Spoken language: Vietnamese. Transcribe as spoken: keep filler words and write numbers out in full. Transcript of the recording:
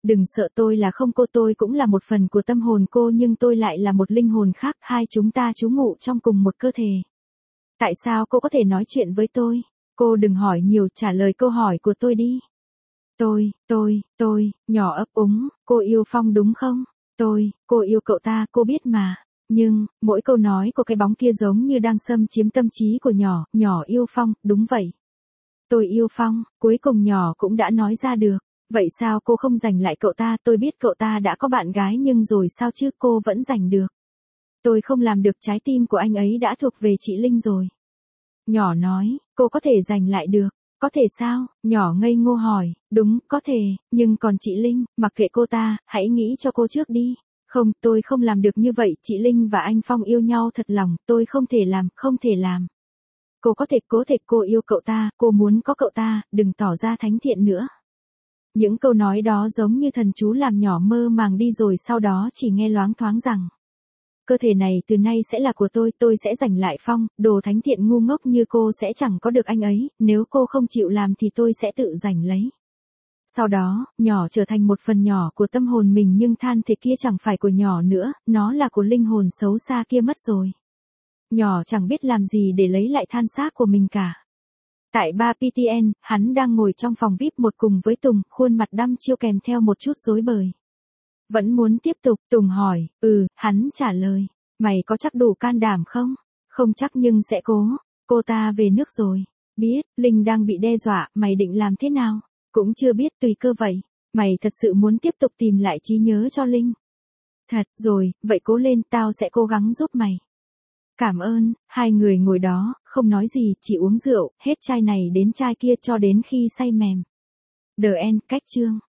Đừng sợ, tôi là không cô, tôi cũng là một phần của tâm hồn cô nhưng tôi lại là một linh hồn khác, hai chúng ta trú ngụ trong cùng một cơ thể. Tại sao cô có thể nói chuyện với tôi? Cô đừng hỏi nhiều, trả lời câu hỏi của tôi đi. Tôi, tôi, tôi, nhỏ ấp úng, cô yêu Phong đúng không? Tôi, cô yêu cậu ta, cô biết mà. Nhưng, mỗi câu nói của cái bóng kia giống như đang xâm chiếm tâm trí của nhỏ, nhỏ yêu Phong, đúng vậy. Tôi yêu Phong, cuối cùng nhỏ cũng đã nói ra được. Vậy sao cô không giành lại cậu ta? Tôi biết cậu ta đã có bạn gái nhưng rồi sao chứ, cô vẫn giành được. Tôi không làm được, trái tim của anh ấy đã thuộc về chị Linh rồi. Nhỏ nói, cô có thể giành lại được. Có thể sao? Nhỏ ngây ngô hỏi, đúng, có thể, nhưng còn chị Linh, mặc kệ cô ta, hãy nghĩ cho cô trước đi. Không, tôi không làm được như vậy, chị Linh và anh Phong yêu nhau thật lòng, tôi không thể làm, không thể làm. Cô có thể, cố thể, cô yêu cậu ta, cô muốn có cậu ta, đừng tỏ ra thánh thiện nữa. Những câu nói đó giống như thần chú làm nhỏ mơ màng đi rồi sau đó chỉ nghe loáng thoáng rằng. Cơ thể này từ nay sẽ là của tôi, tôi sẽ giành lại Phong, đồ thánh thiện ngu ngốc như cô sẽ chẳng có được anh ấy, nếu cô không chịu làm thì tôi sẽ tự giành lấy. Sau đó, nhỏ trở thành một phần nhỏ của tâm hồn mình nhưng than thể kia chẳng phải của nhỏ nữa, nó là của linh hồn xấu xa kia mất rồi. Nhỏ chẳng biết làm gì để lấy lại than xác của mình cả. Tại bar pê tê en, hắn đang ngồi trong phòng vi ai pi một cùng với Tùng, khuôn mặt đăm chiêu kèm theo một chút rối bời. Vẫn muốn tiếp tục, Tùng hỏi, ừ, hắn trả lời, mày có chắc đủ can đảm không? Không chắc nhưng sẽ cố, cô ta về nước rồi. Biết, Linh đang bị đe dọa, mày định làm thế nào? Cũng chưa biết, tùy cơ vậy. Mày thật sự muốn tiếp tục tìm lại trí nhớ cho Linh? Thật, rồi, vậy cố lên, tao sẽ cố gắng giúp mày. Cảm ơn, hai người ngồi đó, không nói gì, chỉ uống rượu, hết chai này đến chai kia cho đến khi say mềm. The End, cách chương.